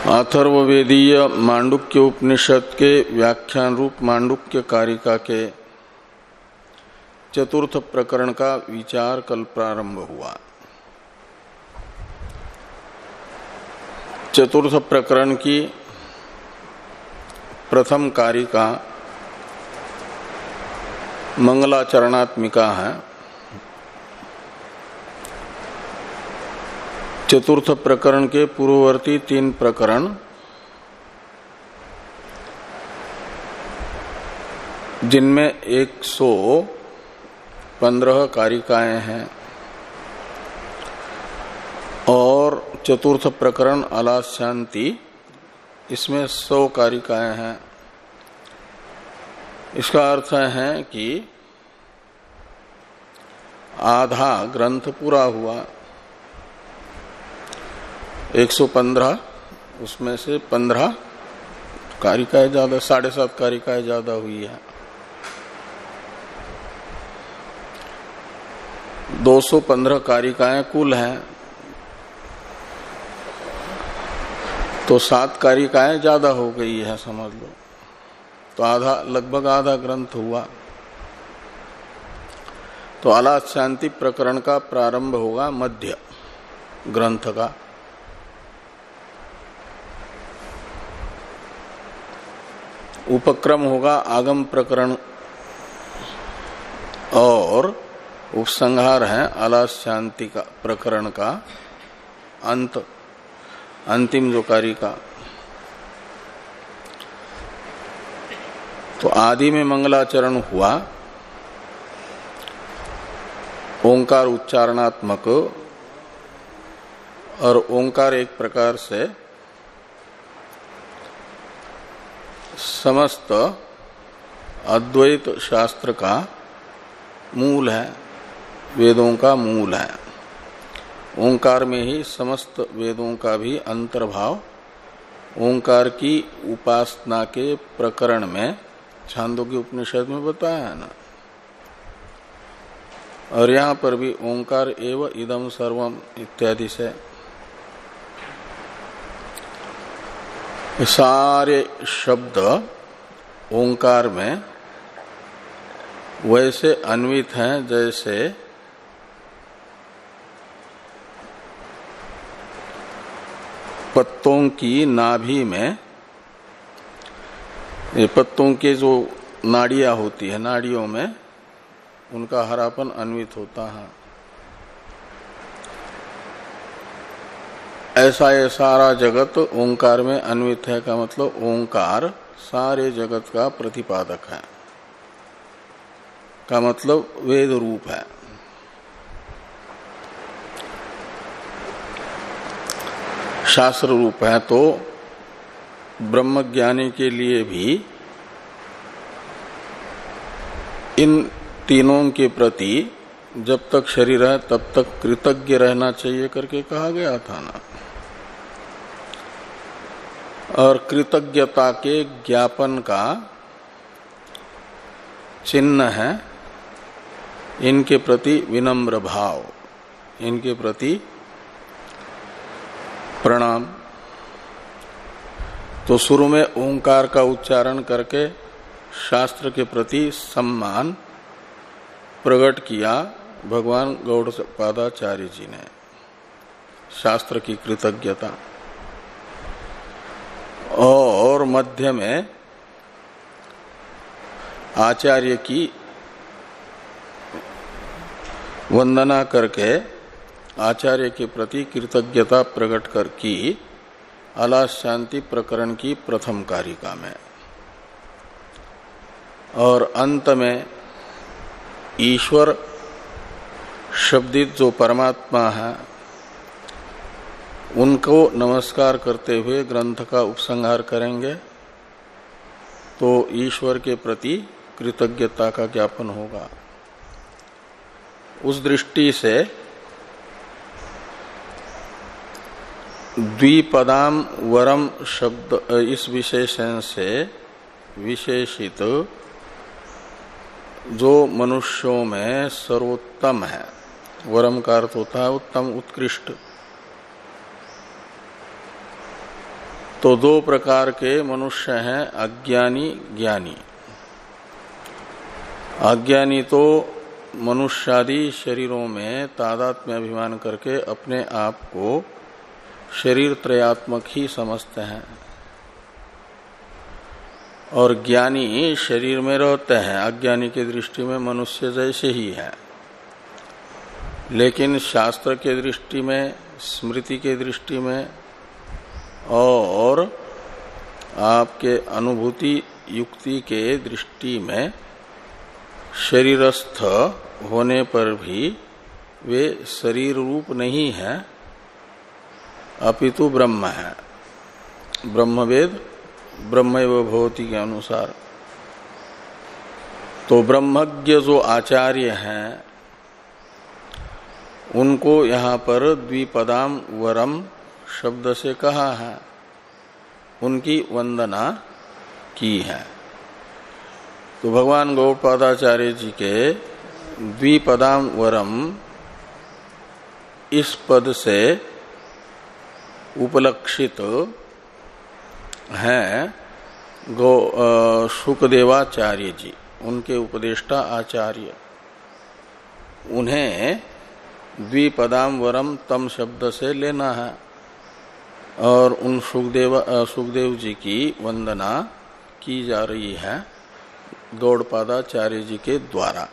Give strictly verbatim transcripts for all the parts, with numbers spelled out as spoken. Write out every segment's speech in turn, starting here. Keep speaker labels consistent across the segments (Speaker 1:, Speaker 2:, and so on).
Speaker 1: अथर्ववेदीय मांडुक्य उपनिषद के व्याख्यान रूप मांडुक्य कारिका के चतुर्थ प्रकरण का विचार कल प्रारंभ हुआ। चतुर्थ प्रकरण की प्रथम कारिका मंगलाचरणात्मिका है। चतुर्थ प्रकरण के पूर्ववर्ती तीन प्रकरण जिनमें एक सौ पंद्रह कारिकाएं हैं और चतुर्थ प्रकरण अलाशांति इसमें सौ कारिकाएं हैं। इसका अर्थ है कि आधा ग्रंथ पूरा हुआ। एक सौ पंद्रह उसमें से पंद्रह कारिकाएं ज्यादा, साढ़े सात कारिकाएं ज्यादा हुई है। दो सौ पंद्रह कारिकाएं कुल हैं, तो सात कारिकाएं ज्यादा हो गई है समझ लो। तो आधा, लगभग आधा ग्रंथ हुआ। तो अलाशांति प्रकरण का प्रारंभ होगा मध्य ग्रंथ का। उपक्रम होगा आगम प्रकरण और उपसंहार है अलाशांति का प्रकरण का अंत, अंतिम जो कारिका। तो आदि में मंगलाचरण हुआ, ओंकार उच्चारणात्मक, और ओंकार एक प्रकार से समस्त अद्वैत शास्त्र का मूल है, वेदों का मूल है। ओंकार में ही समस्त वेदों का भी अंतर्भाव ओंकार की उपासना के प्रकरण में छांदोग्य उपनिषद में बताया है ना। और यहां पर भी ओंकार एव इदम सर्वम इत्यादि से सारे शब्द ओंकार में वैसे अन्वित हैं जैसे पत्तों की नाभि में, ये पत्तों के जो नाड़ियां होती है, नाड़ियों में उनका हरापन अन्वित होता है। ऐसा ये सारा जगत ओंकार में अन्वित है का मतलब ओंकार सारे जगत का प्रतिपादक है, का मतलब वेद रूप है। शास्त्र रूप है। तो ब्रह्मज्ञानी के लिए भी इन तीनों के प्रति जब तक शरीर है तब तक कृतज्ञ रहना चाहिए करके कहा गया था ना। और कृतज्ञता के ज्ञापन का चिन्ह है इनके प्रति विनम्र भाव, इनके प्रति प्रणाम। तो शुरू में ओंकार का उच्चारण करके शास्त्र के प्रति सम्मान प्रकट किया भगवान गौड़पादाचार्य जी ने, शास्त्र की कृतज्ञता। और मध्य में आचार्य की वंदना करके आचार्य के प्रति कृतज्ञता प्रकट कर की अलाशांति प्रकरण की प्रथम कारिका में। और अंत में ईश्वर शब्दित जो परमात्मा है उनको नमस्कार करते हुए ग्रंथ का उपसंहार करेंगे। तो ईश्वर के प्रति कृतज्ञता का ज्ञापन होगा। उस दृष्टि से द्विपदाम वरम शब्द इस विशेषण से विशेषित जो मनुष्यों में सर्वोत्तम है, वरम का अर्थ होता है उत्तम, उत्कृष्ट। तो दो प्रकार के मनुष्य हैं, अज्ञानी ज्ञानी। अज्ञानी तो मनुष्यादि शरीरों में तादात्म्य अभिमान करके अपने आप को शरीर त्रयात्मक ही समझते हैं, और ज्ञानी शरीर में रहते हैं, अज्ञानी की दृष्टि में मनुष्य जैसे ही है। लेकिन शास्त्र के दृष्टि में, स्मृति के दृष्टि में और आपके अनुभूति युक्ति के दृष्टि में शरीरस्थ होने पर भी वे शरीर रूप नहीं है, अपितु ब्रह्म है। ब्रह्मवेद ब्रह्मैव भवति के अनुसार। तो ब्रह्मज्ञ जो आचार्य हैं उनको यहाँ पर द्विपदाम वरम शब्द से कहा है, उनकी वंदना की है। तो भगवान गौड़पादाचार्य जी के द्विपदाम वरम इस पद से उपलक्षित हैं गौ शुकदेवाचार्य जी, उनके उपदेष्टा आचार्य। उन्हें द्विपदाम वरम तम शब्द से लेना है और उन सुखदेव सुखदेव जी की वंदना की जा रही है गौड़पादाचार्य जी के द्वारा।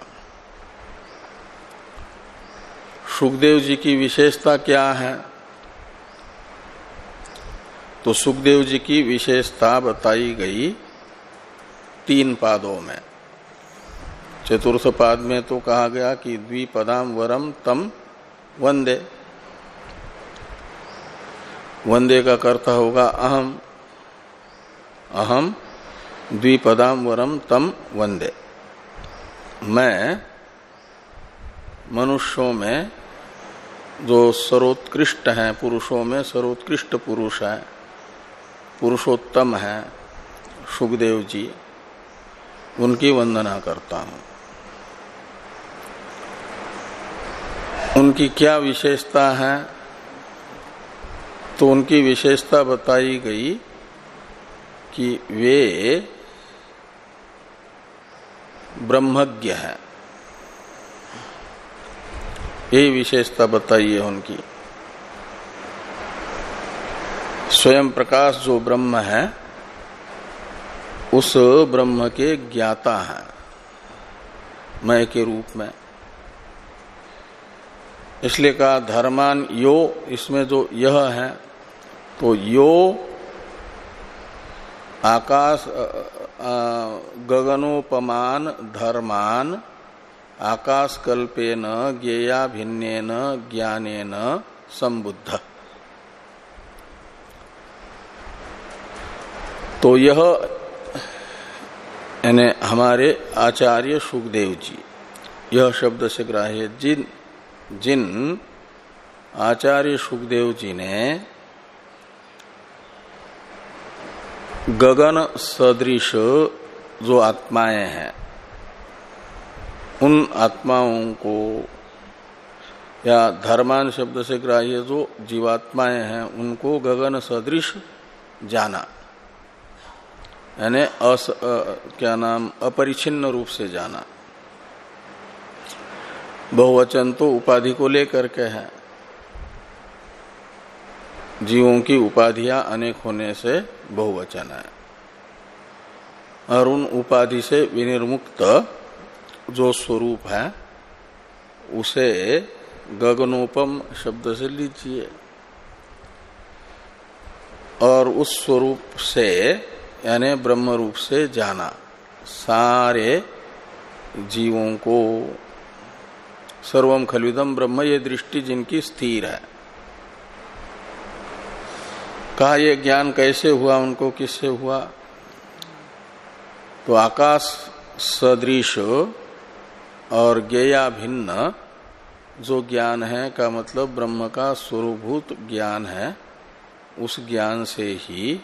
Speaker 1: सुखदेव जी की विशेषता क्या है? तो सुखदेव जी की विशेषता बताई गई तीन पादों में। चतुर्थ पाद में तो कहा गया कि द्विपदाम वरम तम वंदे। वंदे का कर्ता होगा अहम, अहम द्विपदाम वरम तम वंदे। मैं मनुष्यों में जो सर्वोत्कृष्ट हैं, पुरुषों में सर्वोत्कृष्ट पुरुष है, पुरुषोत्तम है सुखदेव जी, उनकी वंदना करता हूं। उनकी क्या विशेषता है? तो उनकी विशेषता बताई गई कि वे ब्रह्मज्ञ है। ये विशेषता बताई है उनकी। स्वयं प्रकाश जो ब्रह्म है उस ब्रह्म के ज्ञाता है मय के रूप में। इसलिए कहा धर्मान यो, इसमें जो यह है तो यो आकाश गगनोपमान धर्मान आकाश कल्पेन ज्ञेया भिन्नेन ज्ञानेन संबुद्ध। तो यह यानी हमारे आचार्य सुखदेव जी, यह शब्द से ग्राह्य जिन जिन आचार्य सुखदेव जी ने गगन सदृश जो आत्माएं हैं उन आत्माओं को, या धर्मान शब्द से ग्राह्य जो जीवात्माएं हैं उनको गगन सदृश जाना, यानी अस क्या नाम अपरिछिन्न रूप से जाना। बहुवचन तो उपाधि को लेकर के है, जीवों की उपाधियां अनेक होने से बहुवचन है, और उन उपाधि से विनिर्मुक्त जो स्वरूप है उसे गगनोपम शब्द से लीजिए, और उस स्वरूप से यानी ब्रह्म रूप से जाना सारे जीवों को। सर्वम खलविदम ब्रह्म, ये दृष्टि जिनकी स्थिर है। कहा ये ज्ञान कैसे हुआ, उनको किससे हुआ? तो आकाश सदृश और ज्ञेया भिन्न जो ज्ञान है का मतलब ब्रह्म का स्वरूभूत ज्ञान है, उस ज्ञान से ही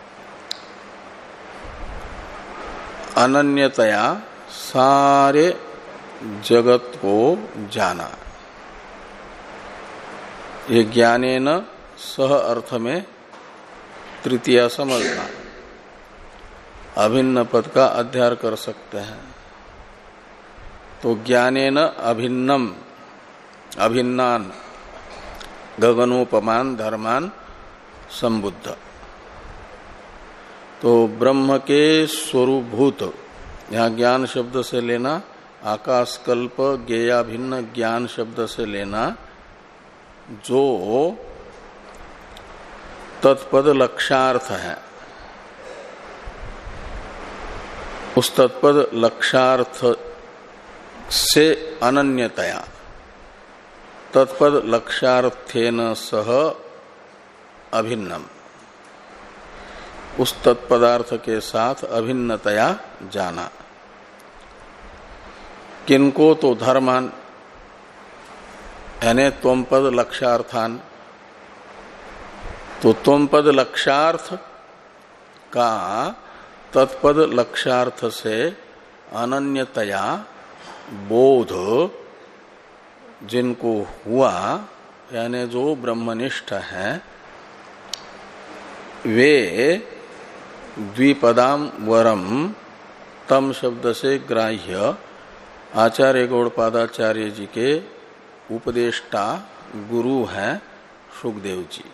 Speaker 1: अनन्यतया सारे जगत को जाना। ये ज्ञानेन सह अर्थ में तृतीया समझना, अभिन्न पद का अध्यार कर सकते हैं। तो ज्ञानेन अभिन्नम, अभिन्नान गगनोपमान धर्मान संबुद्ध। तो ब्रह्म के स्वरूपभूत, यहाँ ज्ञान शब्द से लेना, आकाशकल्प ज्ञेयाभिन्न ज्ञान शब्द से लेना, जो तत्पद लक्षार्थ है, उस तत्पद लक्षार्थ से अनन्यतया, तत्पद लक्षार्थेन सह अभिन्नम, उस तत्पदार्थ के साथ अभिन्नतया जाना। किनको? तो धर्मान, यानी त्वमपद लक्षार्थान। तो त्वमपद लक्षार्थ का तत्पद लक्षार्थ से अनन्यतया बोध जिनको हुआ, यानी जो ब्रह्मनिष्ठ हैं, वे द्विपदाम वरम तम शब्द से ग्राह्य आचार्य गौड़पादाचार्य जी के उपदेष्टा गुरु हैं सुखदेव जी।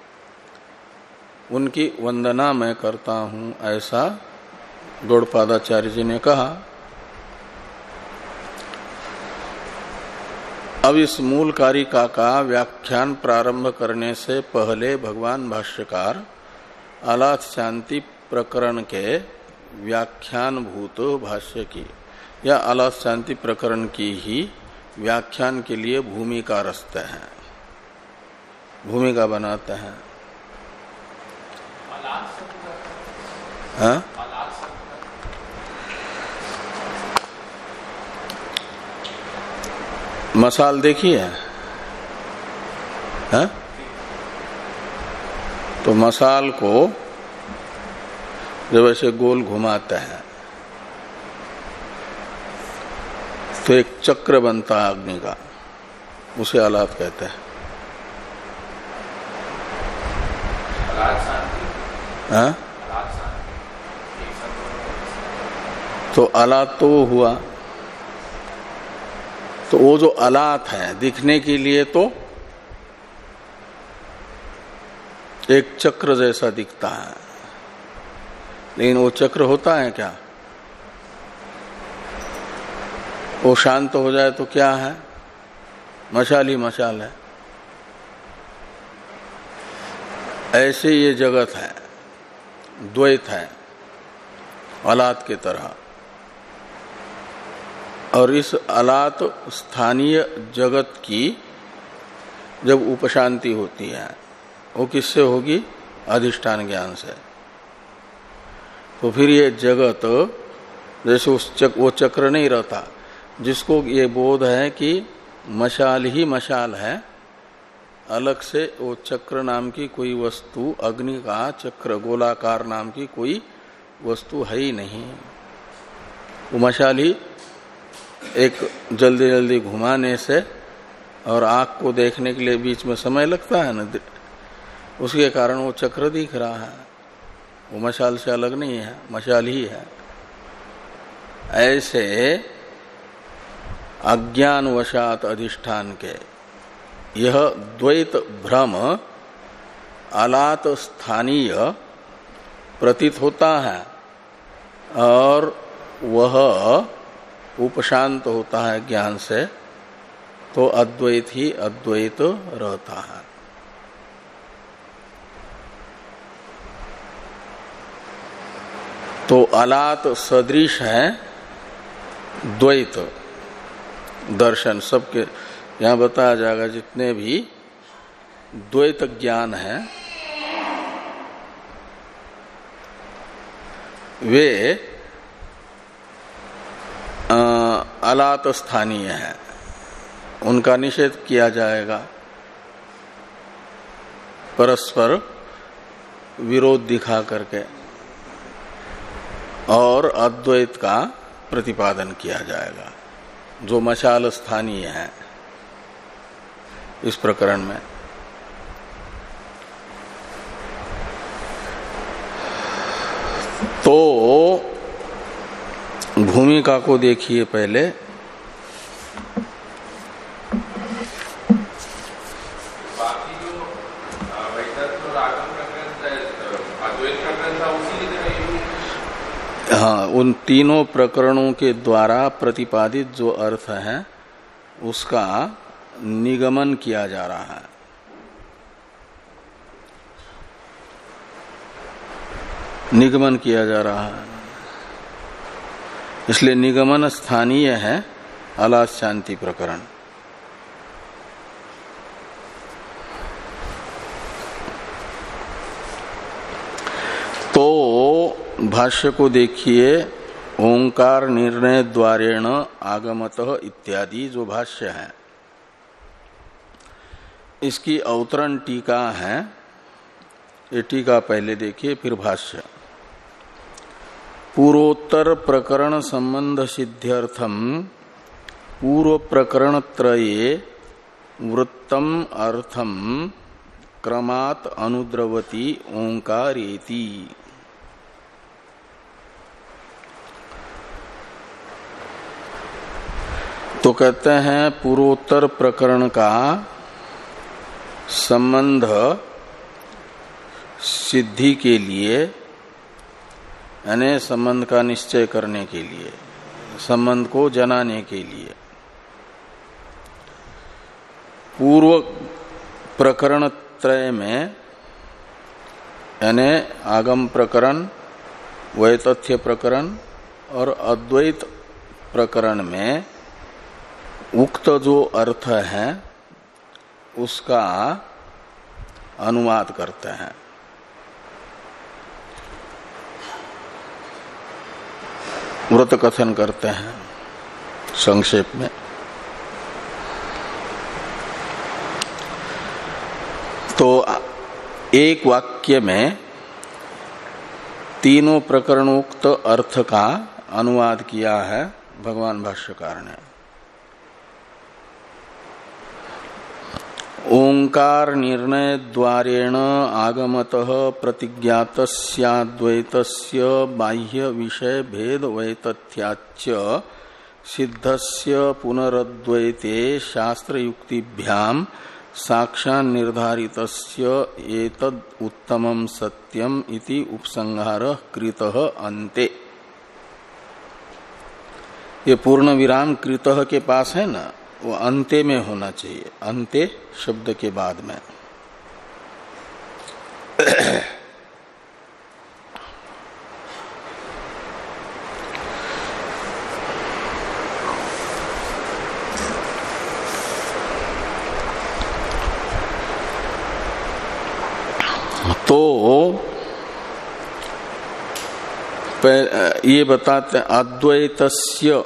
Speaker 1: उनकी वंदना मैं करता हूं, ऐसा गौड़पादाचार्य जी ने कहा। अब इस मूल कारिका का व्याख्यान प्रारंभ करने से पहले भगवान भाष्यकार अलाथ शांति प्रकरण के व्याख्यान भूत भाष्य की या अलाथ शांति प्रकरण की ही व्याख्यान के लिए भूमिका रचते हैं, भूमिका बनाते हैं। हाँ? मसाल देखिए, हाँ? तो मसाल को जब ऐसे गोल घुमाते हैं तो एक चक्र बनता है अग्नि का, उसे अलात कहते हैं। हाँ? तो अलात तो वो हुआ, तो वो जो अलात है दिखने के लिए तो एक चक्र जैसा दिखता है, लेकिन वो चक्र होता है क्या? वो शांत हो जाए तो क्या है? मशाल ही मशाल है। ऐसे ये जगत है, द्वैत है, अलात के तरह। और इस अलात स्थानीय जगत की जब उपशांति होती है, वो किससे होगी? अधिष्ठान ज्ञान से। तो फिर ये जगत जैसे उस चक, वो चक्र नहीं रहता, जिसको ये बोध है कि मशाल ही मशाल है, अलग से वो चक्र नाम की कोई वस्तु, अग्नि का चक्र गोलाकार नाम की कोई वस्तु है ही नहीं। वो मशाल ही एक जल्दी जल्दी घुमाने से, और आँख को देखने के लिए बीच में समय लगता है ना, उसके कारण वो चक्र दिख रहा है। वो मशाल से अलग नहीं है, मशाल ही है। ऐसे अज्ञानवशात अधिष्ठान के यह द्वैत भ्रम अलात स्थानीय प्रतीत होता है, और वह उपशांत होता है ज्ञान से, तो अद्वैत ही अद्वैत रहता है। तो अलात सदृश है द्वैत दर्शन। सबके यहाँ बताया जाएगा, जितने भी द्वैत ज्ञान है वे अलात स्थानीय है, उनका निषेध किया जाएगा। परस्पर विरोध दिखा करके, और अद्वैत का प्रतिपादन किया जाएगा, जो मशाल स्थानीय है इस प्रकरण में। तो भूमिका को देखिए पहले। हाँ, उन तीनों प्रकरणों के द्वारा प्रतिपादित जो अर्थ है उसका निगमन किया जा रहा है। निगमन किया जा रहा है, इसलिए निगमन स्थानीय है अलास शांति प्रकरण। तो भाष्य को देखिए, ओंकार निर्णय द्वारेण आगमतः इत्यादि जो भाष्य है, इसकी अवतरण टीका है। ये टीका पहले देखिए, फिर भाष्य। पूर्वोत्तर प्रकरण संबंध सिद्ध्यर्थम पूर्व प्रकरण त्रये वृत्तम अर्थम क्रमात् अनुद्रवती ओंकारेति। तो कहते हैं पूर्वोत्तर प्रकरण का संबंध सिद्धि के लिए, यानी संबंध का निश्चय करने के लिए, संबंध को जनाने के लिए पूर्व प्रकरण त्रय में, यानी आगम प्रकरण, वैतथ्य प्रकरण और अद्वैत प्रकरण में उक्त जो अर्थ है उसका अनुवाद करते हैं। व्रत कथन करते हैं संक्षेप में। तो एक वाक्य में तीनों प्रकरणोक्त अर्थ का अनुवाद किया है भगवान भाष्यकार ने। ओंकार निर्णय द्वारेण आगमतः प्रतिज्ञातस्याद्वैतस्य बाह्य विषय भेद वैतथ्याच्च सिद्धस्य पुनरद्वैते शास्त्र युक्तिभ्याम साक्षात् निर्धारितस्य एतद् उत्तमं सत्यम इति उपसंहारः कृतः अन्ते। ये पूर्ण विराम कृतः के पास है ना, वो अंते में होना चाहिए, अंते शब्द के बाद में। तो ये बताते हैं अद्वैतस्य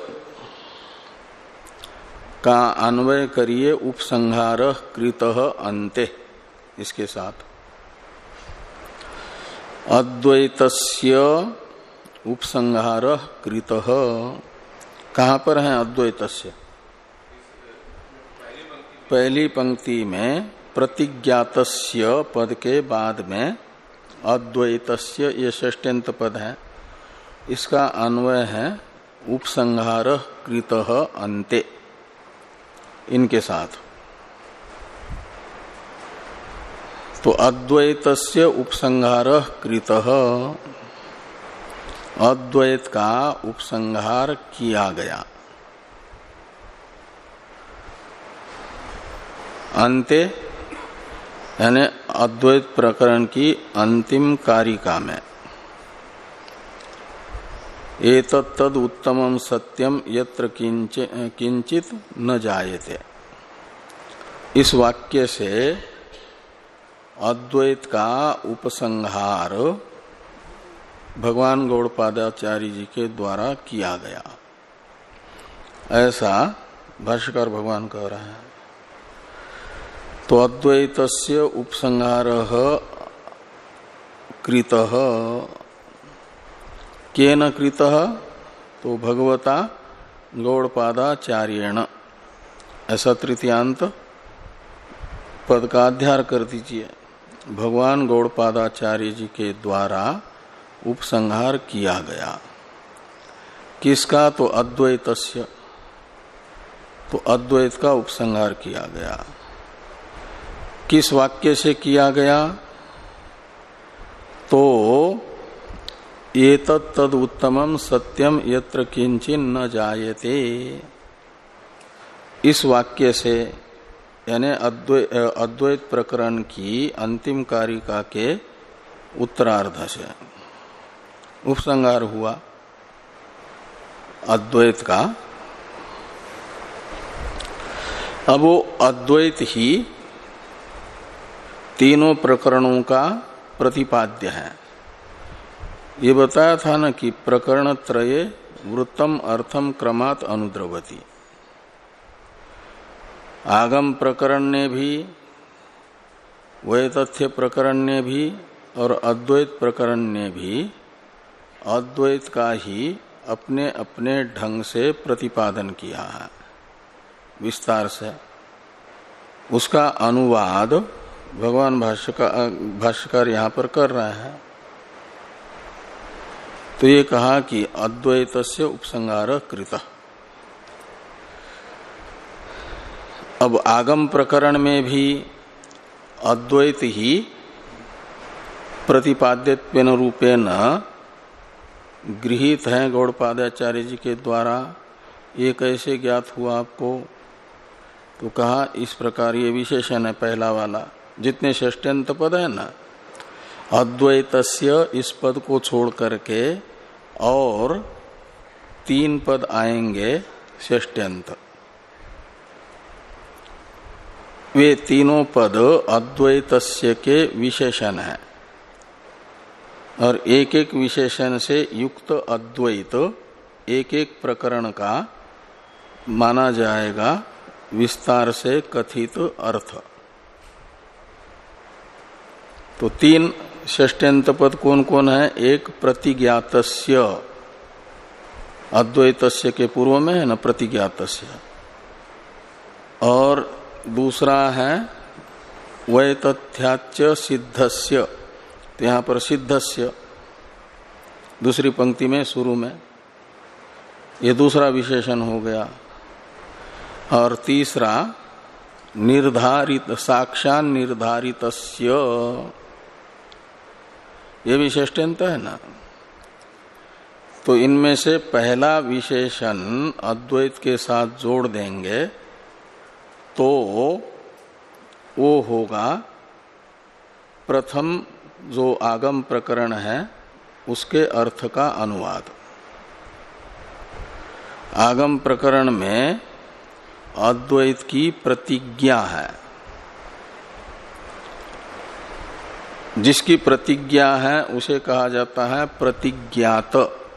Speaker 1: का अन्वय करिए उपसंहार कृतः अन्ते, इसके साथ अद्वैतस्य उपसंहार कृतः। कहाँ पर है अद्वैतस्य? पहली पंक्ति में प्रतिज्ञातस्य पद के बाद में अद्वैतस्य, ये षष्ट्यंत पद है, इसका अन्वय है उपसंहार कृतः अन्ते, इनके साथ। तो अद्वैतस्य उपसंहार कृतः, अद्वैत का उपसंहार किया गया। अन्ते यानी अद्वैत प्रकरण की अंतिम कारिका में एतत्तद उत्तमम सत्यम यत्र किंचित न जायते, इस वाक्य से अद्वैत का उपसंहार भगवान गौड़पादाचार्य जी के द्वारा किया गया, ऐसा भाष्यकार भगवान कह रहे हैं। तो अद्वैतस्य उपसंहारः कृतः, केन कृतः? तो भगवता गौड़पादाचार्येण, ऐसा तृतीयांत पद का अध्यार कर दीजिए। भगवान गौड़पादाचार्य जी के द्वारा उपसंहार किया गया। किसका? तो अद्वैतस्य, तो अद्वैत का उपसंहार किया गया। किस वाक्य से किया गया? तो एतत् तद उत्तमम सत्यम यत्र किंचिन न जायते, इस वाक्य से यानी अद्वैत अद्वैत प्रकरण की अंतिम कारिका के उत्तरार्ध से उपसंहार हुआ अद्वैत का। अब वो अद्वैत ही तीनों प्रकरणों का प्रतिपाद्य है। ये बताया था ना कि प्रकरण त्रये वृत्तम अर्थम क्रमात् अनुद्रवती। आगम प्रकरण ने भी, वैतथ्य प्रकरण ने भी और अद्वैत प्रकरण ने भी अद्वैत का ही अपने अपने ढंग से प्रतिपादन किया है विस्तार से। उसका अनुवाद भगवान भाष्यकार भाष्यकार यहां पर कर रहे हैं। तो ये कहा कि अद्वैतस्य उपसंहार कृतः। अब आगम प्रकरण में भी अद्वैत ही प्रतिपाद्यत्वेन रूपेण गृहीत है गौड़पादाचार्य जी के द्वारा। ये कैसे ज्ञात हुआ आपको? तो कहा इस प्रकार ये विशेषण है पहला वाला, जितने षष्ट्यंत पद है ना, अद्वैतस्य इस पद को छोड़ करके और तीन पद आएंगे षष्ट्यंत। वे तीनों पद अद्वैतस्य के विशेषण है और एक एक विशेषण से युक्त अद्वैत एक एक प्रकरण का माना जाएगा विस्तार से कथित अर्थ। तो तीन षष्ट्यंत पद कौन कौन है? एक प्रतिज्ञातस्य, अद्वैतस्य के पूर्व में है ना प्रतिज्ञातस्य, और दूसरा है वैतथ्याच्च सिद्धस्य, तो यहां पर सिद्धस्य दूसरी पंक्ति में शुरू में, ये दूसरा विशेषण हो गया। और तीसरा निर्धारित साक्षात निर्धारितस्य, ये भी षष्ट्यंत है ना। तो इनमें से पहला विशेषण अद्वैत के साथ जोड़ देंगे तो वो होगा प्रथम जो आगम प्रकरण है उसके अर्थ का अनुवाद। आगम प्रकरण में अद्वैत की प्रतिज्ञा है, जिसकी प्रतिज्ञा है उसे कहा जाता है प्रतिज्ञात।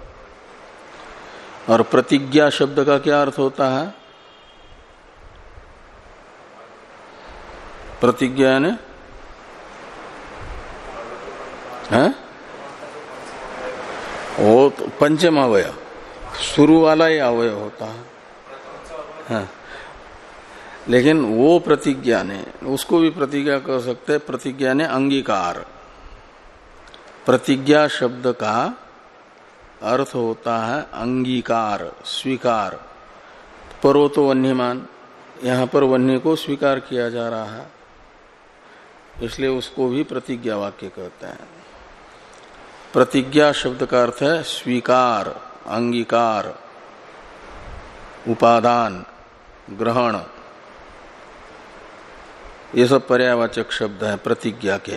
Speaker 1: और प्रतिज्ञा शब्द का क्या अर्थ होता है? प्रतिज्ञा ने है वो तो पंचम अवयव, शुरू वाला ही अवयव होता है, है। लेकिन वो प्रतिज्ञा ने, उसको भी प्रतिज्ञा कर सकते हैं। प्रतिज्ञा ने अंगीकार, प्रतिज्ञा शब्द का अर्थ होता है अंगीकार, स्वीकार। परो तो वन्यमान, यहां पर वन्य को स्वीकार किया जा रहा है, इसलिए उसको भी प्रतिज्ञा वाक्य कहते हैं। प्रतिज्ञा शब्द का अर्थ है स्वीकार, अंगीकार, उपादान, ग्रहण, ये सब पर्यायवाचक शब्द हैं प्रतिज्ञा के।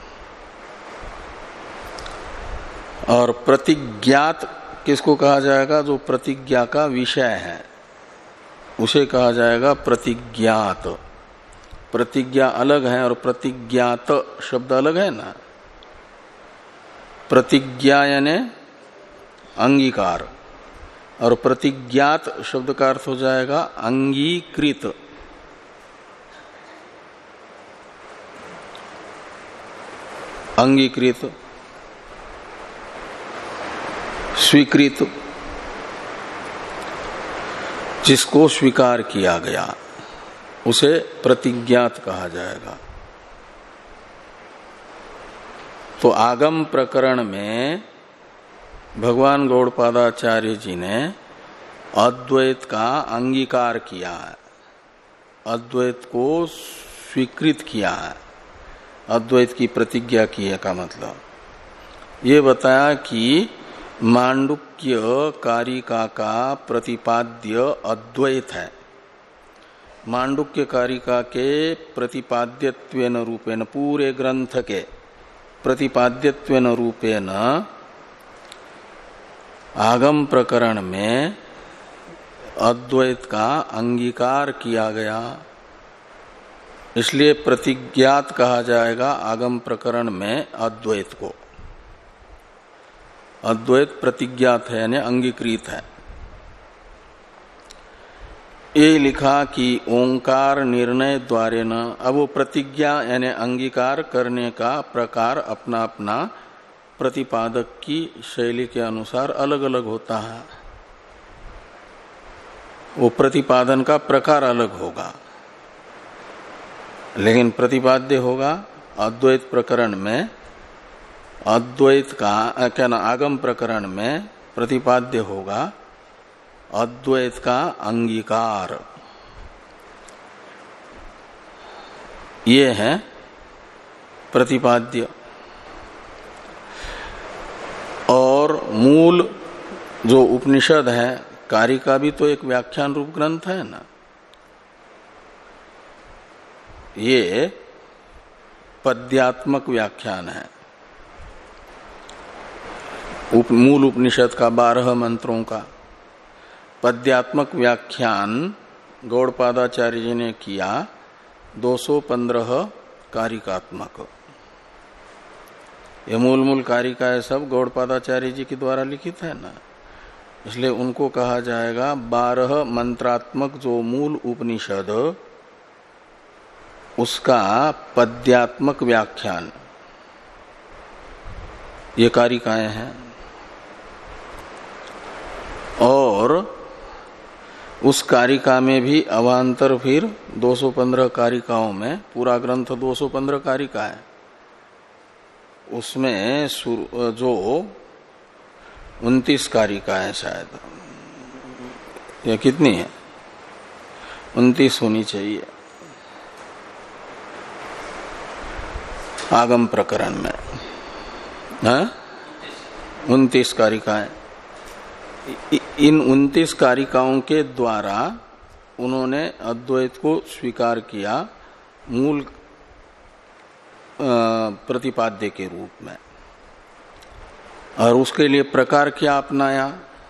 Speaker 1: और प्रतिज्ञात किसको कहा जाएगा? जो प्रतिज्ञा का विषय है उसे कहा जाएगा प्रतिज्ञात। प्रतिज्ञा अलग है और प्रतिज्ञात शब्द अलग है ना। प्रतिज्ञा यानी अंगीकार, और प्रतिज्ञात शब्द का अर्थ हो जाएगा अंगीकृत। अंगीकृत, स्वीकृत, जिसको स्वीकार किया गया उसे प्रतिज्ञात कहा जाएगा। तो आगम प्रकरण में भगवान गौड़पादाचार्य जी ने अद्वैत का अंगीकार किया है, अद्वैत को स्वीकृत किया है, अद्वैत की प्रतिज्ञा की है का मतलब ये बताया कि मांडुक्य कारिका का प्रतिपाद्य अद्वैत है। मांडुक्य कारिका के प्रतिपाद्यत्वेन रूपेण, पूरे ग्रंथ के प्रतिपाद्यत्वेन रूपेण आगम प्रकरण में अद्वैत का अंगीकार किया गया, इसलिए प्रतिज्ञात कहा जाएगा आगम प्रकरण में अद्वैत को। अद्वैत प्रतिज्ञात है यानी अंगीकृत है। ये लिखा कि ओंकार निर्णय द्वारे न, अब वो प्रतिज्ञा यानी अंगीकार करने का प्रकार अपना अपना प्रतिपादक की शैली के अनुसार अलग अलग होता है, वो प्रतिपादन का प्रकार अलग होगा, लेकिन प्रतिपाद्य होगा। अद्वैत प्रकरण में अद्वैत का क्या ना आगम प्रकरण में प्रतिपाद्य होगा अद्वैत का अंगीकार, ये है प्रतिपाद्य। और मूल जो उपनिषद है, कारिका भी तो एक व्याख्यान रूप ग्रंथ है ना, ये पद्यात्मक व्याख्यान है उप, मूल उपनिषद का बारह मंत्रों का पद्यात्मक व्याख्यान गौड़पादाचार्य जी ने किया दो सौ पंद्रह कारिकात्मक। ये मूल मूल कारिका है सब गौड़पादाचार्य जी के द्वारा लिखित है ना, इसलिए उनको कहा जाएगा बारह मंत्रात्मक जो मूल उपनिषद उसका पद्यात्मक व्याख्यान, ये कारिकाएं हैं। और उस कारिका में भी अवान्तर फिर दो सौ पंद्रह कारिकाओं में, पूरा ग्रंथ दो सौ पंद्रह कारिका है, उसमें जो उनतीस कारिका है शायद, या कितनी है, उनतीस होनी चाहिए आगम प्रकरण में, हाँ उनतीस कारिकाएं। इन उनतीस कारिकाओं के द्वारा उन्होंने अद्वैत को स्वीकार किया मूल प्रतिपाद्य के रूप में, और उसके लिए प्रकार क्या अपनाया,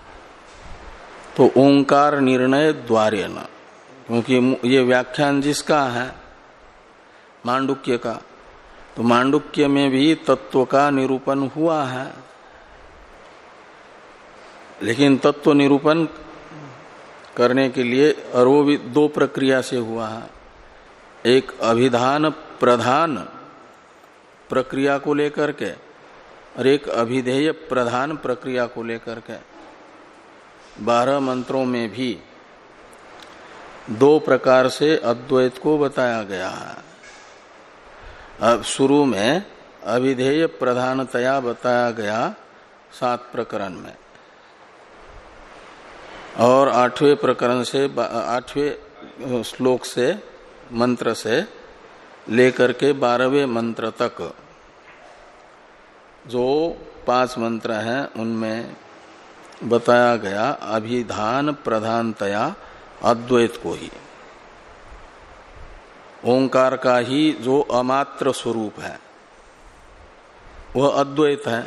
Speaker 1: तो ओंकार निर्णय द्वारे न, क्योंकि ये व्याख्यान जिसका है मांडुक्य का, तो मांडुक्य में भी तत्व का निरूपण हुआ है, लेकिन तत्व निरूपण करने के लिए और वो भी दो प्रक्रिया से हुआ है, एक अभिधान प्रधान प्रक्रिया को लेकर के और एक अभिधेय प्रधान प्रक्रिया को लेकर के। बारह मंत्रों में भी दो प्रकार से अद्वैत को बताया गया है। अब शुरू में अभिधेय प्रधानतया बताया गया सात प्रकरण में, और आठवें प्रकरण से आठवें श्लोक से मंत्र से लेकर के बारहवें मंत्र तक जो पांच मंत्र हैं उनमें बताया गया अभिधान प्रधानतया अद्वैत को ही, ओंकार का ही जो अमात्र स्वरूप है वह अद्वैत है,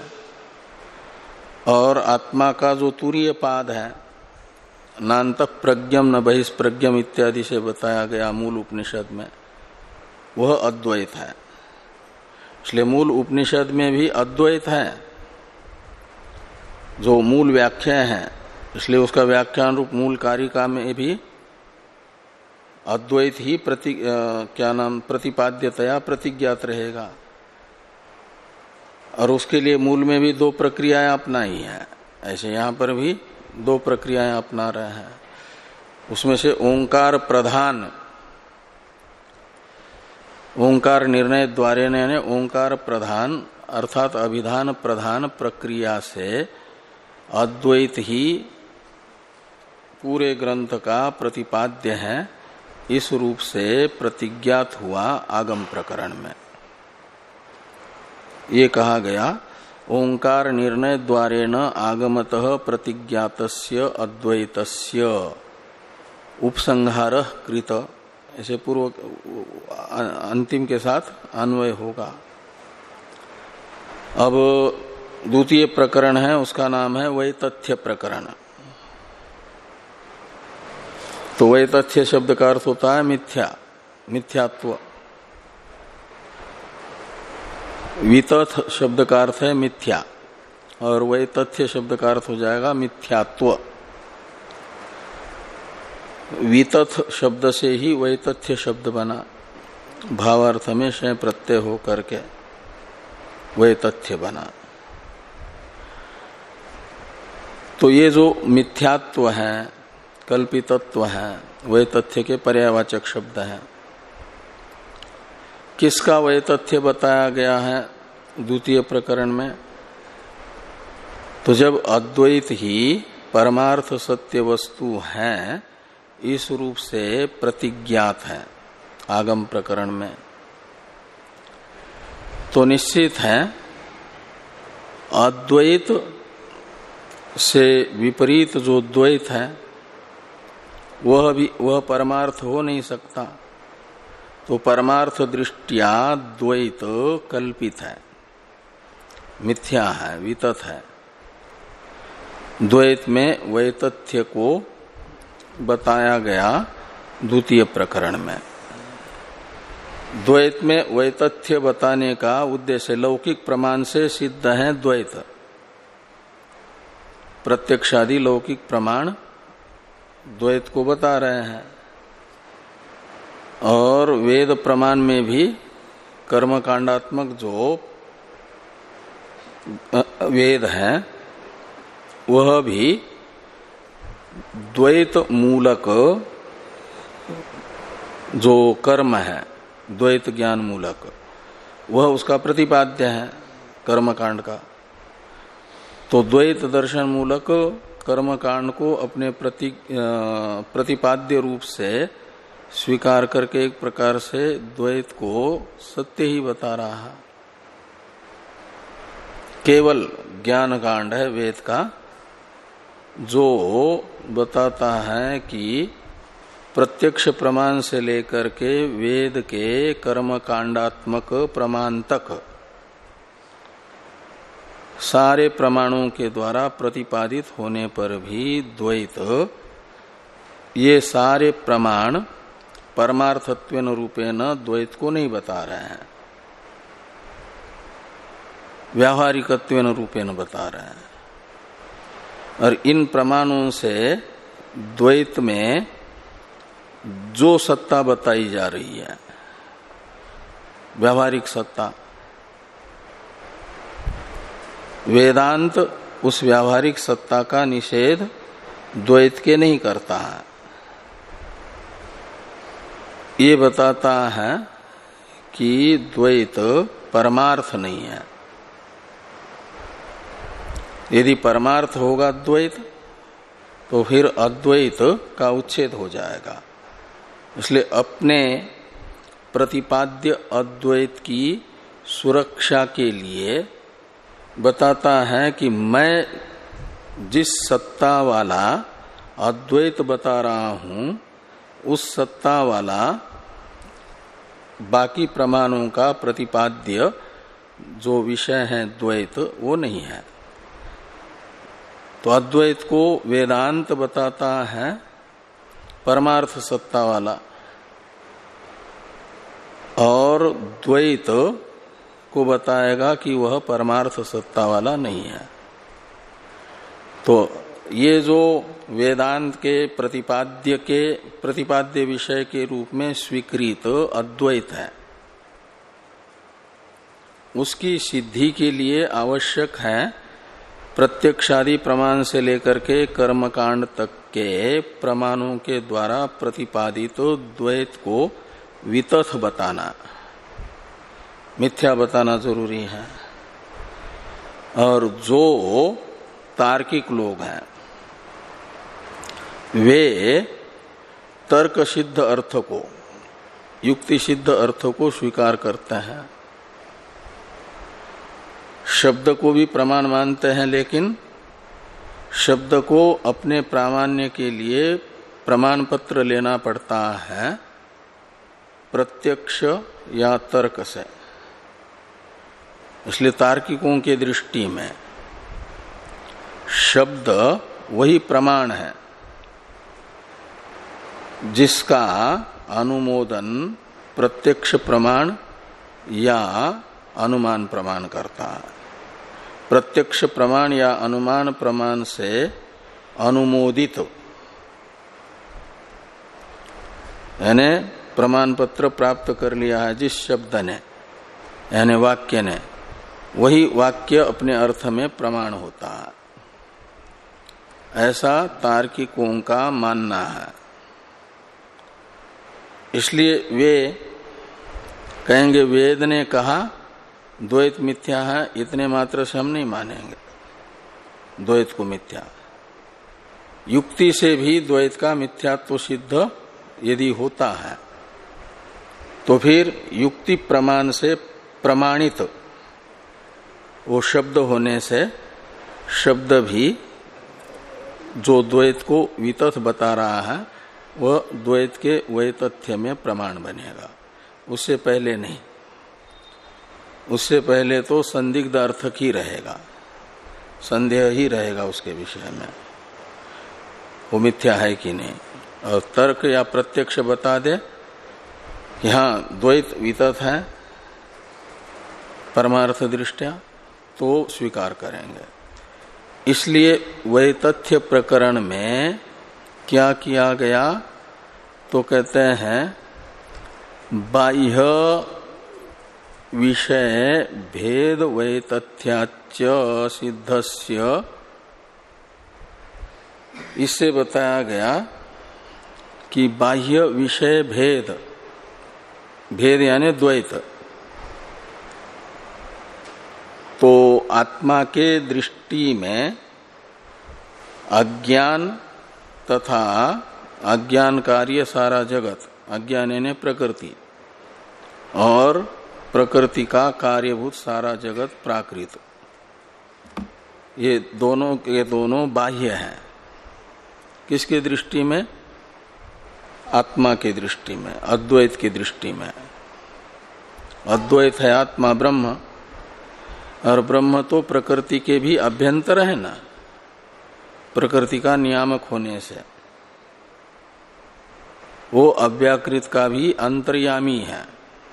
Speaker 1: और आत्मा का जो तुरीय पाद है नान्त प्रज्ञम न बहिष्प्रज्ञम इत्यादि से बताया गया मूल उपनिषद में, वह अद्वैत है। इसलिए मूल उपनिषद में भी अद्वैत है जो मूल व्याख्या है, इसलिए उसका व्याख्यान रूप मूल कारिका में भी अद्वैत ही प्रति क्या नाम प्रतिपाद्यतया प्रतिज्ञात रहेगा, और उसके लिए मूल में भी दो प्रक्रियाएं अपनाई है, ऐसे यहां पर भी दो प्रक्रियाएं अपना रहे हैं। उसमें से ओंकार प्रधान, ओंकार निर्णय द्वारे ने ओंकार प्रधान अर्थात अभिधान प्रधान प्रक्रिया से अद्वैत ही पूरे ग्रंथ का प्रतिपाद्य है, इस रूप से प्रतिज्ञात हुआ आगम प्रकरण में। ये कहा गया ओंकार निर्णय द्वारेण आगमतः प्रतिज्ञातस्य अद्वैतस्य उपसंहारः कृत, ऐसे पूर्व अंतिम के साथ अन्वय होगा। अब द्वितीय प्रकरण है, उसका नाम है वैतथ्य प्रकरण। तो वैतथ्य शब्द का अर्थ होता है मिथ्या, मिथ्यात्व। वितथ शब्द का अर्थ है मिथ्या और वैतथ्य शब्द का अर्थ हो जाएगा मिथ्यात्व। वितथ शब्द से ही वैतथ्य शब्द बना, भावार्थ में शय प्रत्यय हो करके वैतथ्य बना। तो ये जो मिथ्यात्व है, कल्पितत्व है, वैतथ्य के पर्यायवाचक शब्द है। किसका वैतथ्य बताया गया है द्वितीय प्रकरण में? तो जब अद्वैत ही परमार्थ सत्य वस्तु है, इस रूप से प्रतिज्ञात है आगम प्रकरण में, तो निश्चित है अद्वैत से विपरीत जो द्वैत है वह भी वह परमार्थ हो नहीं सकता। तो परमार्थ दृष्टिया द्वैत कल्पित है, मिथ्या है, वितथ है। द्वैत में वैतथ्य को बताया गया द्वितीय प्रकरण में। द्वैत में वैतथ्य बताने का उद्देश्य लौकिक प्रमाण से सिद्ध है द्वैत। प्रत्यक्षादि लौकिक प्रमाण द्वैत को बता रहे हैं, और वेद प्रमाण में भी कर्मकांडात्मक जो वेद है वह भी द्वैत मूलक जो कर्म है, द्वैत ज्ञान मूलक, वह उसका प्रतिपाद्य है कर्मकांड का। तो द्वैत दर्शन मूलक कर्मकांड को अपने प्रति प्रतिपाद्य रूप से स्वीकार करके एक प्रकार से द्वैत को सत्य ही बता रहा है। केवल ज्ञान कांड है वेद का जो बताता है कि प्रत्यक्ष प्रमाण से लेकर के वेद के कर्मकांडात्मक प्रमाण तक सारे प्रमाणों के द्वारा प्रतिपादित होने पर भी द्वैत, ये सारे प्रमाण परमार्थत्वेन रूपेण द्वैत को नहीं बता रहे हैं, व्यावहारिकत्वेन रूपेण बता रहे हैं। और इन प्रमाणों से द्वैत में जो सत्ता बताई जा रही है, व्यावहारिक सत्ता, वेदांत उस व्यावहारिक सत्ता का निषेध द्वैत के नहीं करता है। ये बताता है कि द्वैत परमार्थ नहीं है। यदि परमार्थ होगा द्वैत तो फिर अद्वैत का उच्छेद हो जाएगा। इसलिए अपने प्रतिपाद्य अद्वैत की सुरक्षा के लिए बताता है कि मैं जिस सत्ता वाला अद्वैत बता रहा हूं, उस सत्ता वाला बाकी प्रमाणों का प्रतिपाद्य जो विषय है द्वैत, वो नहीं है। तो अद्वैत को वेदांत बताता है परमार्थ सत्ता वाला, और द्वैत को बताएगा कि वह परमार्थ सत्ता वाला नहीं है। तो ये जो वेदांत के प्रतिपाद्य के प्रतिपाद्य विषय के रूप में स्वीकृत अद्वैत है, उसकी सिद्धि के लिए आवश्यक है प्रत्यक्षादि प्रमाण से लेकर के कर्मकांड तक के प्रमाणों के द्वारा प्रतिपादित तो द्वैत को वितथ बताना, मिथ्या बताना जरूरी है। और जो तार्किक लोग हैं वे तर्क सिद्ध अर्थ को, युक्ति सिद्ध अर्थ को स्वीकार करते हैं। शब्द को भी प्रमाण मानते हैं, लेकिन शब्द को अपने प्रामाण्य के लिए प्रमाण पत्र लेना पड़ता है प्रत्यक्ष या तर्क से। इसलिए तार्किकों की दृष्टि में शब्द वही प्रमाण है जिसका अनुमोदन प्रत्यक्ष प्रमाण या अनुमान प्रमाण करता है। प्रत्यक्ष प्रमाण या अनुमान प्रमाण से अनुमोदित यानी प्रमाण पत्र प्राप्त कर लिया है जिस शब्द ने यानी वाक्य ने, वही वाक्य अपने अर्थ में प्रमाण होता है, ऐसा तार्किकों का मानना है। इसलिए वे कहेंगे वेद ने कहा द्वैत मिथ्या है, इतने मात्र से हम नहीं मानेंगे द्वैत को मिथ्या। युक्ति से भी द्वैत का मिथ्यात्व सिद्ध यदि होता है तो फिर युक्ति प्रमाण से प्रमाणित वो शब्द होने से शब्द भी जो द्वैत को वितथ बता रहा है वह द्वैत के वैतथ्य में प्रमाण बनेगा, उससे पहले नहीं। उससे पहले तो संदिग्ध अर्थक ही रहेगा, संदेह ही रहेगा उसके विषय में वो मिथ्या है कि नहीं। और तर्क या प्रत्यक्ष बता दे कि हाँ द्वैत वितथ है परमार्थ दृष्टया, तो स्वीकार करेंगे। इसलिए वैतथ्य प्रकरण में क्या किया गया तो कहते हैं बाह्य विषय भेद वैतथ्याच सिद्धस्य, इससे बताया गया कि बाह्य विषय भेद, भेद यानी द्वैत, तो आत्मा के दृष्टि में अज्ञान तथा अज्ञान कार्य सारा जगत, अज्ञान यानी प्रकृति, और प्रकृति का कार्यभूत सारा जगत प्राकृत, ये दोनों के दोनों बाह्य हैं। किसके दृष्टि में? आत्मा की दृष्टि में, अद्वैत की दृष्टि में। अद्वैत है आत्मा ब्रह्म, और ब्रह्म तो प्रकृति के भी अभ्यंतर है ना, प्रकृति का नियामक होने से वो अव्याकृत का भी अंतर्यामी है।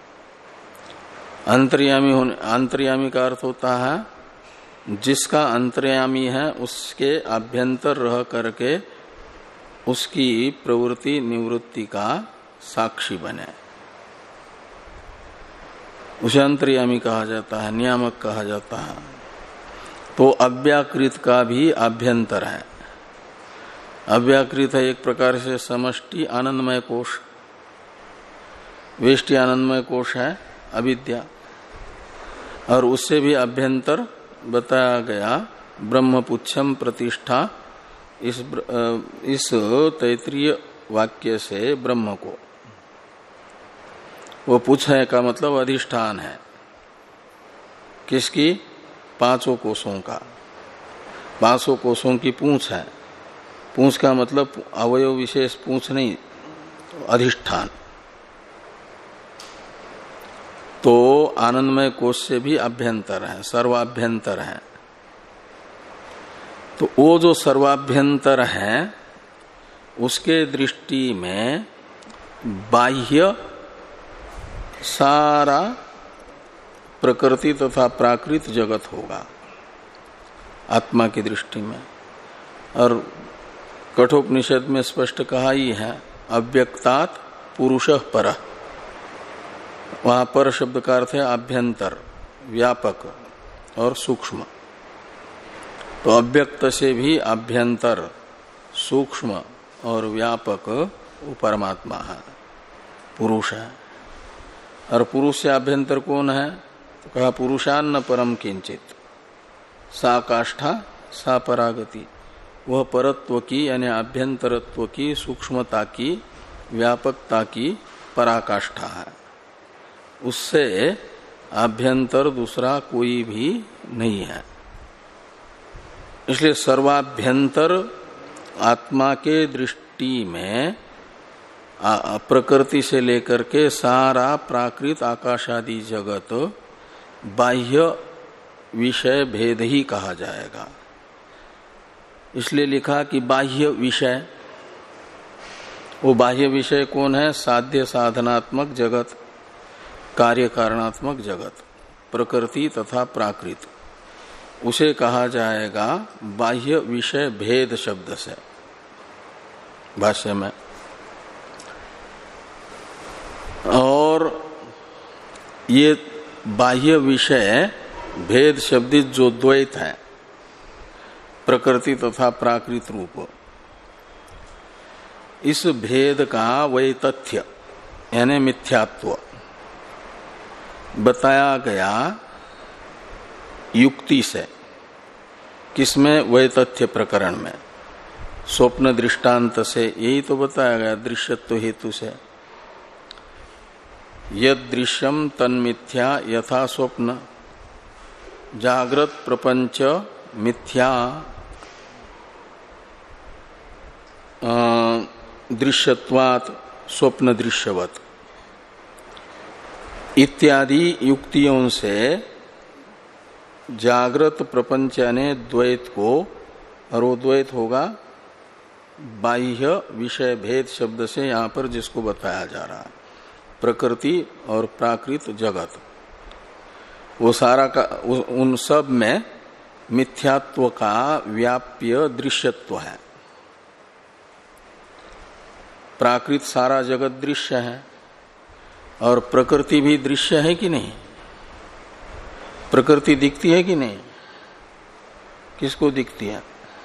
Speaker 1: अंतर्यामी होने, अंतर्यामी का अर्थ होता है जिसका अंतर्यामी है उसके अभ्यंतर रह करके उसकी प्रवृत्ति निवृत्ति का साक्षी बने, उसे अंतर्यामी कहा जाता है, नियामक कहा जाता है। तो अव्याकृत का भी अभ्यंतर है। अव्याकृत है एक प्रकार से समष्टि आनंदमय कोश, वेष्टि आनंदमय कोश है अविद्या, और उससे भी अभ्यंतर बताया गया ब्रह्मपुच्छम प्रतिष्ठा, इस इस तैत्रीय वाक्य से ब्रह्म को, वो पुच्छ है का मतलब अधिष्ठान है, किसकी? पांचों कोषों का, पांचों कोषों की पूंछ है। पूंछ का मतलब अवयव विशेष पूंछ नहीं, अधिष्ठान। तो आनंदमय कोष से भी अभ्यंतर है, सर्वाभ्यंतर है। तो वो जो सर्वाभ्यंतर है उसके दृष्टि में बाह्य सारा प्रकृति तथा प्राकृत जगत होगा आत्मा की दृष्टि में। और कठोपनिषद में स्पष्ट कहा ही है अव्यक्तात् पुरुषः परः, वहां पर शब्द का अर्थ है आभ्यंतर, व्यापक और सूक्ष्म। तो अव्यक्त से भी आभ्यंतर, सूक्ष्म और व्यापक वो परमात्मा है, पुरुष है। और पुरुष से आभ्यंतर कौन है? तो कहा पुरुषान्न परम किंचित, सा काष्ठा सा परागति, वह परत्व की यानी आभ्यंतरत्व की सूक्ष्मता की व्यापकता की पराकाष्ठा है। उससे आभ्यंतर दूसरा कोई भी नहीं है। इसलिए सर्वाभ्यंतर आत्मा के दृष्टि में प्रकृति से लेकर के सारा प्राकृत आकाशादि जगत बाह्य विषय भेद ही कहा जाएगा। इसलिए लिखा कि बाह्य विषय, वो बाह्य विषय कौन है? साध्य साधनात्मक जगत, कार्य कारणात्मक जगत, प्रकृति तथा प्राकृत, उसे कहा जाएगा बाह्य विषय भेद शब्द से भाष्य में। और ये बाह्य विषय भेद शब्दित जो द्वैत है, प्रकृति तथा प्राकृत रूप, इस भेद का वैतथ्य यानी मिथ्यात्व बताया गया युक्ति से। किसमें? वैतथ्य प्रकरण में, स्वप्न दृष्टांत से यही तो बताया गया, दृश्यत्व हेतु से। यद दृश्यम तन्मिथ्या यथा स्वप्न, जागृत प्रपंच मिथ्या दृश्यत्वात् स्वप्न दृश्यवत इत्यादि युक्तियों से जागृत प्रपंच यानी द्वैत को, और वो द्वैत होगा बाह्य विषय भेद शब्द से यहां पर जिसको बताया जा रहा है, प्रकृति और प्राकृत जगत, वो सारा का उन सब में मिथ्यात्व का व्याप्य दृश्यत्व है। प्राकृत सारा जगत दृश्य है और प्रकृति भी दृश्य है कि नहीं? प्रकृति दिखती है कि नहीं? किसको दिखती है?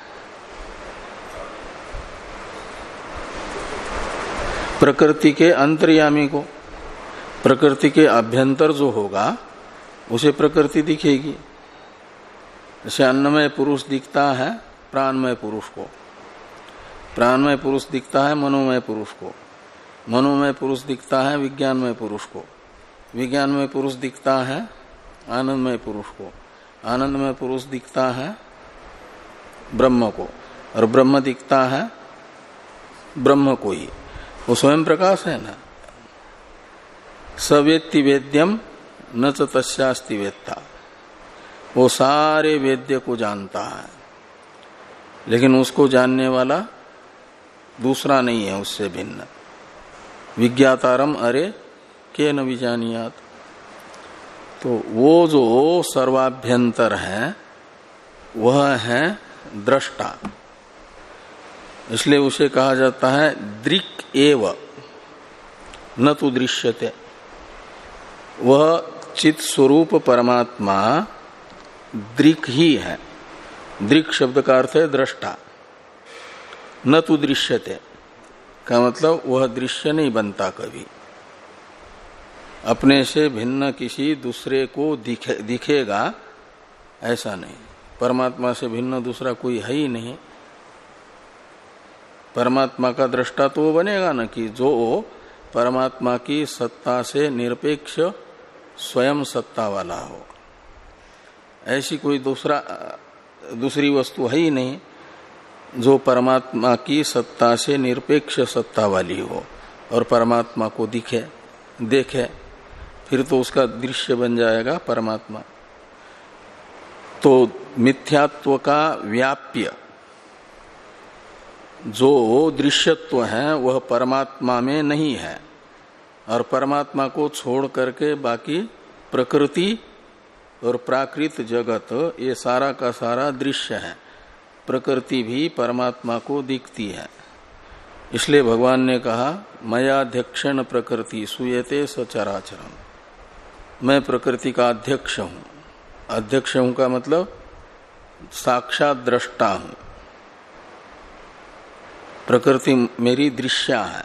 Speaker 1: प्रकृति के अंतर्यामी को। प्रकृति के अभ्यंतर जो होगा उसे प्रकृति दिखेगी। जैसे अन्नमय पुरुष दिखता है प्राणमय पुरुष को, प्राणमय पुरुष दिखता है मनोमय पुरुष को, मनोमय पुरुष दिखता है विज्ञानमय पुरुष को, विज्ञानमय पुरुष दिखता है आनंदमय पुरुष को, आनंदमय पुरुष दिखता है ब्रह्म को, और ब्रह्म दिखता है ब्रह्म को ही। वो स्वयं प्रकाश है ना। सवेत्ति वेद्यम न च तस्यास्ति वेत्ता, वो सारे वेद्य को जानता है, लेकिन उसको जानने वाला दूसरा नहीं है उससे भिन्न। विज्ञातारम अरे के न विजानियात। तो वो जो सर्वाभ्यंतर है वह है दृष्टा, इसलिए उसे कहा जाता है दृक् एव न तो दृश्यते। वह चित स्वरूप परमात्मा दृक् ही है। दृक् शब्द का अर्थ है दृष्टा। न तो दृश्यते का मतलब वह दृश्य नहीं बनता कभी। अपने से भिन्न किसी दूसरे को दिखे, दिखेगा ऐसा नहीं। परमात्मा से भिन्न दूसरा कोई है ही नहीं। परमात्मा का दृष्टा तो वो बनेगा ना कि जो परमात्मा की सत्ता से निरपेक्ष स्वयं सत्ता वाला हो। ऐसी कोई दूसरा दूसरी वस्तु है ही नहीं जो परमात्मा की सत्ता से निरपेक्ष सत्ता वाली हो और परमात्मा को दिखे देखे, फिर तो उसका दृश्य बन जाएगा परमात्मा। तो मिथ्यात्व का व्याप्य जो दृश्यत्व है वह परमात्मा में नहीं है, और परमात्मा को छोड़ करके बाकी प्रकृति और प्राकृत जगत ये सारा का सारा दृश्य है। प्रकृति भी परमात्मा को दिखती है। इसलिए भगवान ने कहा मयाध्यक्षण प्रकृति सूयते सचराचरम। मैं प्रकृति का अध्यक्ष हूं। अध्यक्ष हूं का मतलब साक्षात दृष्टा हूं। प्रकृति मेरी दृश्या है,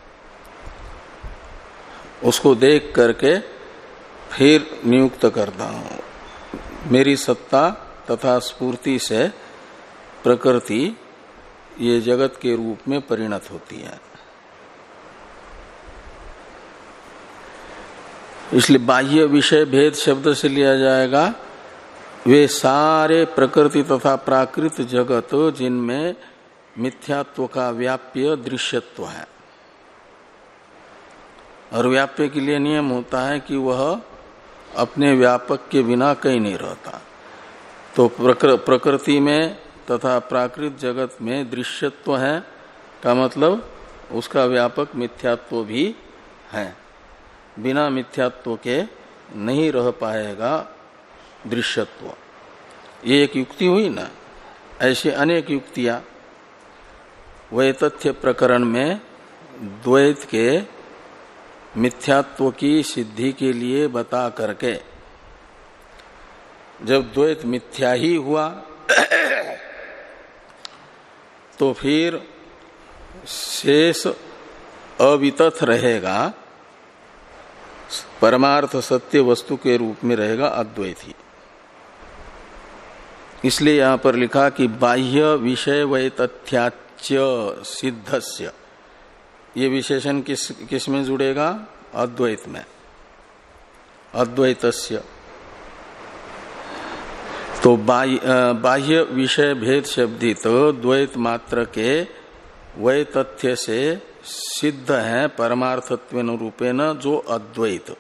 Speaker 1: उसको देख करके फिर नियुक्त करता हूं। मेरी सत्ता तथा स्फूर्ति से प्रकृति ये जगत के रूप में परिणत होती है। इसलिए बाह्य विषय भेद शब्द से लिया जाएगा वे सारे प्रकृति तथा प्राकृत जगत जिनमें मिथ्यात्व का व्याप्य दृश्यत्व है। और व्याप्य के लिए नियम होता है कि वह अपने व्यापक के बिना कहीं नहीं रहता। तो प्रकृति में तथा प्राकृत जगत में दृश्यत्व है का मतलब उसका व्यापक मिथ्यात्व भी है। बिना मिथ्यात्व के नहीं रह पाएगा दृश्यत्व। ये एक युक्ति हुई ना। ऐसे अनेक युक्तियां वैतथ्य प्रकरण में द्वैत के मिथ्यात्व की सिद्धि के लिए बता करके जब द्वैत मिथ्या ही हुआ तो फिर शेष अवितथ रहेगा, परमार्थ सत्य वस्तु के रूप में रहेगा अद्वैत ही। इसलिए यहां पर लिखा कि बाह्य विषय वैतथ्याच्य सिद्धस्य, ये विशेषण किस किस में जुड़ेगा? अद्वैत में, अद्वैतस्य। तो बाह्य विषय भेद शब्दित तो द्वैत मात्र के वैतथ्य से सिद्ध है परमार्थत्वेन रूपेण जो अद्वैत।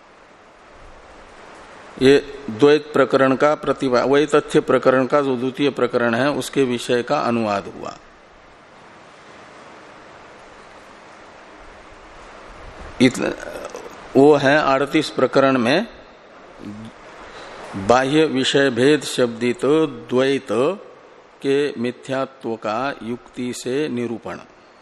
Speaker 1: ये द्वैत प्रकरण का प्रतिभा, वैतथ्य प्रकरण का जो द्वितीय प्रकरण है उसके विषय का अनुवाद हुआ। इतना वो है अड़तीस प्रकरण में बाह्य विषय भेद शब्दित तो द्वैत के मिथ्यात्व का युक्ति से निरूपण।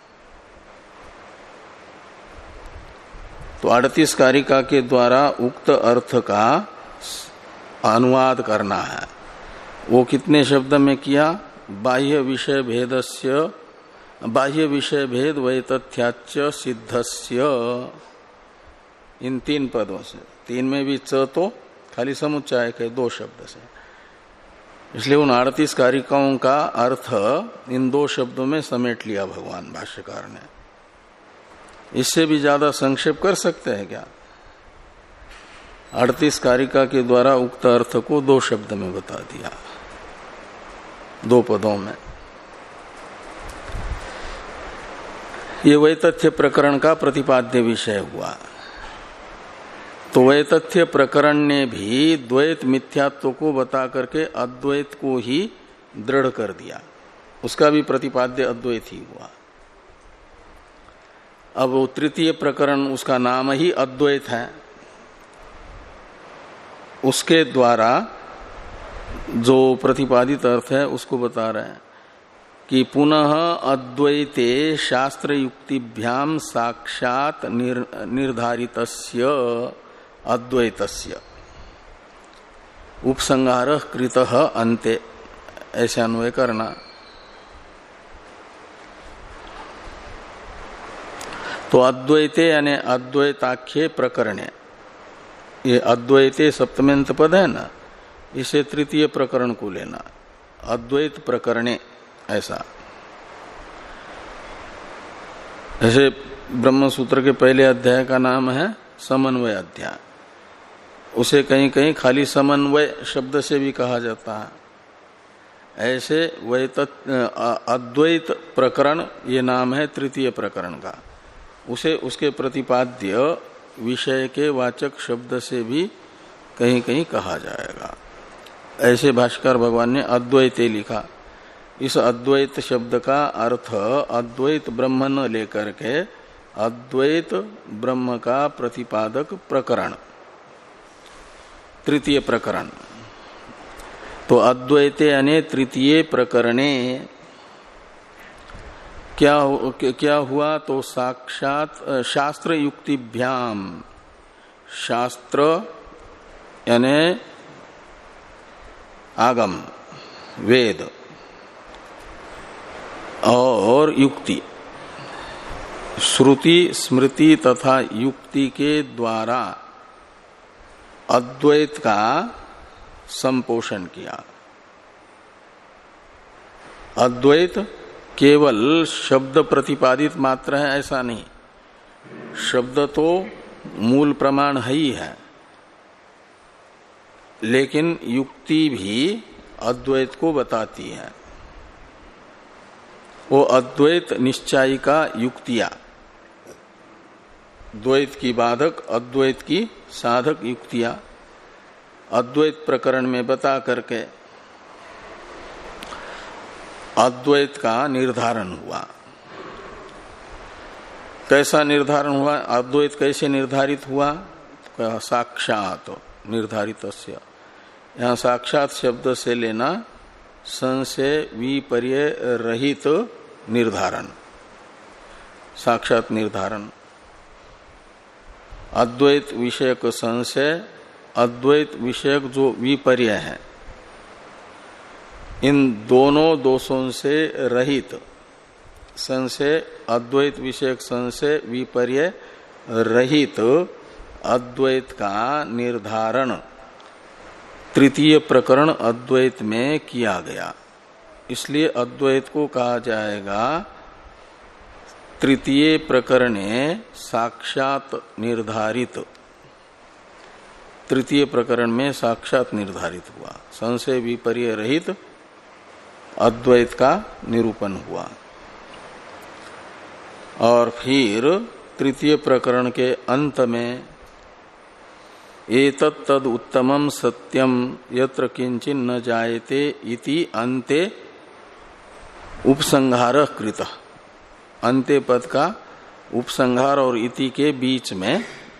Speaker 1: तो अड़तीस कारिका के द्वारा उक्त अर्थ का अनुवाद करना है। वो कितने शब्द में किया? बाह्य विषय भेदस्य, बाह्य विषय भेद वैतथ्याच्य सिद्धस्य, इन तीन पदों से। तीन में भी च तो खाली समुच्चाय के दो शब्द से, इसलिए उन अड़तीस कारिकाओं का अर्थ इन दो शब्दों में समेट लिया भगवान भाष्यकार ने। इससे भी ज्यादा संक्षेप कर सकते हैं क्या? अड़तीस कारिका के द्वारा उक्त अर्थ को दो शब्द में बता दिया, दो पदों में। ये वैतथ्य प्रकरण का प्रतिपाद्य विषय हुआ। तो वैतथ्य प्रकरण ने भी द्वैत मिथ्यात्व को बता करके अद्वैत को ही दृढ़ कर दिया, उसका भी प्रतिपाद्य अद्वैत ही हुआ। अब वो तृतीय प्रकरण, उसका नाम ही अद्वैत है, उसके द्वारा जो प्रतिपादित अर्थ है उसको बता रहे हैं कि पुनः अद्वैते शास्त्र युक्तिभ्याम साक्षात निर, निर्धारितस्य अद्वैतस्य उपसंहारः कृतः अन्ते, ऐसे अन्वय करना। तो अद्वैते यानी अद्वैताख्ये प्रकरणे, ये अद्वैते सप्तम्यंत पद है ना, इसे तृतीय प्रकरण को लेना, अद्वैत प्रकरणे ऐसा। ऐसे ब्रह्म सूत्र के पहले अध्याय का नाम है समन्वय अध्याय, उसे कहीं कहीं खाली समन्वय शब्द से भी कहा जाता है। ऐसे वैत अद्वैत प्रकरण ये नाम है तृतीय प्रकरण का, उसे उसके प्रतिपाद्य विषय के वाचक शब्द से भी कहीं कहीं कहा जाएगा। ऐसे भाष्कर भगवान ने अद्वैते लिखा। इस अद्वैत शब्द का अर्थ अद्वैत ब्रह्म न लेकर के अद्वैत ब्रह्म का प्रतिपादक प्रकरण, तृतीय प्रकरण। तो अद्वैते यानी तृतीय प्रकरणे क्या क्या हुआ? तो साक्षात शास्त्र युक्तिभ्याम, शास्त्र यानी आगम वेद और युक्ति, श्रुति स्मृति तथा युक्ति के द्वारा अद्वैत का संपोषण किया। अद्वैत केवल शब्द प्रतिपादित मात्र है ऐसा नहीं, शब्द तो मूल प्रमाण है ही है, लेकिन युक्ति भी अद्वैत को बताती है। वो अद्वैत निश्चयिका युक्तियां, द्वैत की बाधक अद्वैत की साधक युक्तियां अद्वैत प्रकरण में बता करके अद्वैत का निर्धारण हुआ। कैसा निर्धारण हुआ? अद्वैत कैसे निर्धारित हुआ? साक्षात निर्धारित। यहाँ साक्षात शब्द से लेना संशय विपर्य रहित निर्धारण, साक्षात निर्धारण। अद्वैत विषयक संशय, अद्वैत विषयक जो विपर्य है, इन दोनों दोषों से रहित संशय, अद्वैत विषयक संशय विपर्य रहित अद्वैत का निर्धारण तृतीय प्रकरण अद्वैत में किया गया। इसलिए अद्वैत को कहा जाएगा तृतीय प्रकरणे साक्षात निर्धारित। तृतीय प्रकरण में साक्षात निर्धारित हुआ, संशय विपर्य रहित अद्वैत का निरूपण हुआ। और फिर तृतीय प्रकरण के अंत में एतत् तद उत्तमम सत्यम यत्र किंचिन न जायते इति अन्ते उपसंहारः कृतः। अन्ते पद का उपसंहार और इति के बीच में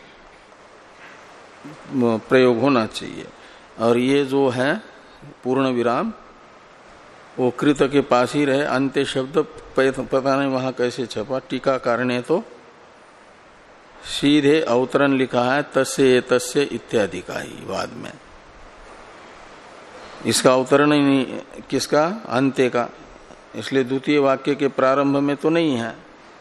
Speaker 1: प्रयोग होना चाहिए। और ये जो है पूर्ण विराम वो कृत के पास ही रहे। अंत्य शब्द पता नहीं वहां कैसे छपा, टीकाकार ने तो सीधे अवतरण लिखा है तस्य तस्य इत्यादि का ही बाद में। इसका अवतरण ही नहीं किसका? अंत्य का। इसलिए द्वितीय वाक्य के प्रारंभ में तो नहीं है,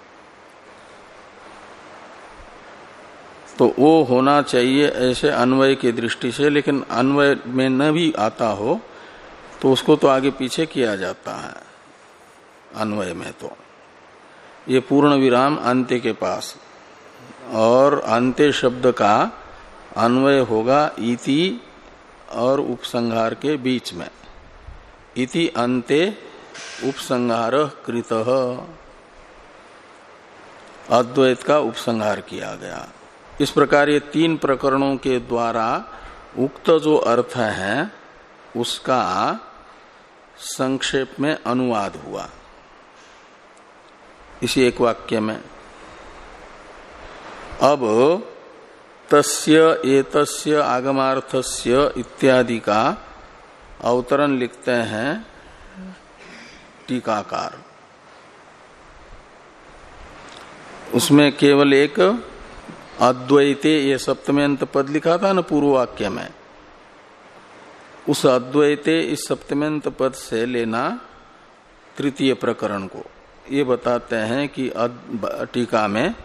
Speaker 1: तो वो होना चाहिए ऐसे अन्वय की दृष्टि से। लेकिन अन्वय में न भी आता हो तो उसको तो आगे पीछे किया जाता है अन्वय में। तो ये पूर्ण विराम अंत्य के पास, और अंत्य शब्द का अन्वय होगा इति और उपसंहार के बीच में। इति अन्ते उपसंहार कृतः, अद्वैत का उपसंहार किया गया। इस प्रकार ये तीन प्रकरणों के द्वारा उक्त जो अर्थ है उसका संक्षेप में अनुवाद हुआ इसी एक वाक्य में। अब तस्य एतस्य आगमार्थस्य इत्यादि का अवतरण लिखते हैं टीकाकार। उसमें केवल एक अद्वैते ये सप्तम्यंत पद लिखा था न पूर्व वाक्य में, उस अद्वैते इस सप्तम्यंत पद से लेना तृतीय प्रकरण को। ये बताते हैं कि टीका में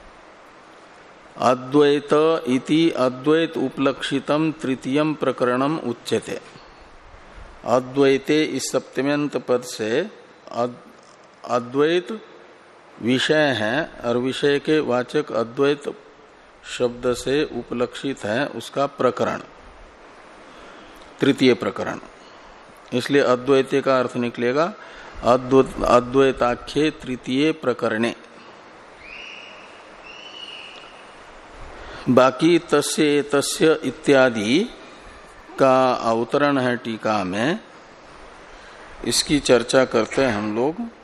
Speaker 1: अद्वैत इति अद्वैत उपलक्षितम तृतीयम प्रकरणम उच्यते। अद्वैते इस सप्तम्यंत पद से अद्वैत विषय है और विषय के वाचक अद्वैत शब्द से उपलक्षित है उसका प्रकरण तृतीय प्रकरण। इसलिए अद्वैत का अर्थ निकलेगा अद्वैताख्ये तृतीय प्रकरणे। बाकी तस्य तस्य इत्यादि का अवतरण है टीका में, इसकी चर्चा करते हैं हम लोग